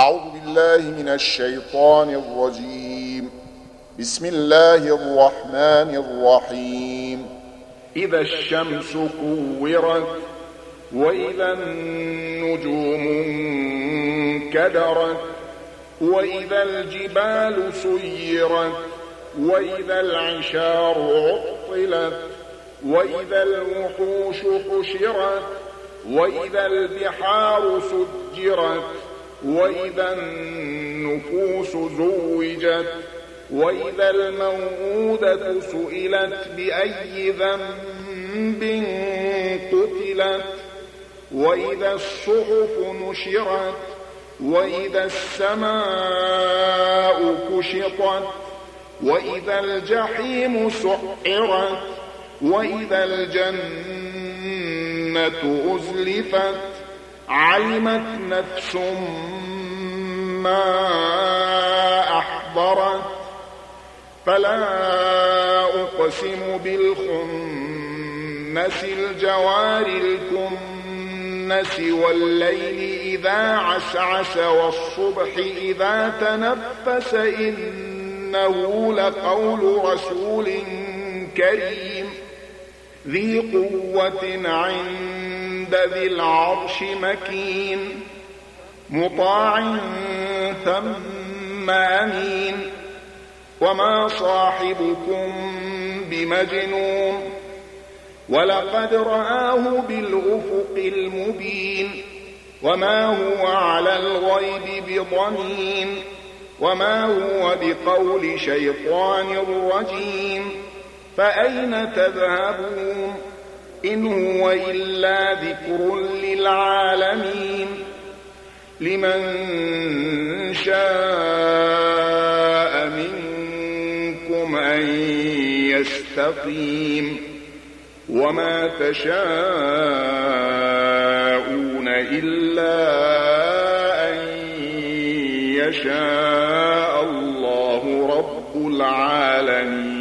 أعوذ بالله من الشيطان الرجيم. بسم الله الرحمن الرحيم. إذا الشمس كورت وإذا النجوم انكدرت وإذا الجبال سيرت وإذا العشار عطلت وإذا الوحوش حشرت وإذا البحار سجرت وإذا النفوس زوجت وإذا الموءودة سئلت بأي ذنب قتلت وإذا الصحف نشرت وإذا السماء كشطت وإذا الجحيم سعرت وإذا الجنة أزلفت علمت نفس ما أحضرت فلا أقسم بالخنس الجوار الكنس والليل إذا عسعس والصبح إذا تنفس إنه لقول رسول كريم ذي قوة عند ذي العرش مكين مطاع ثم أمين وما صاحبكم بمجنون ولقد رآه بالأفق المبين وما هو على الغيب بضنين وما هو بقول شيطان رجيم فأين تذهبون إن هو إلا ذكر للعالمين لمن شاء منكم أن يستقيم وما تشاءون إلا أن يشاء الله رب العالمين.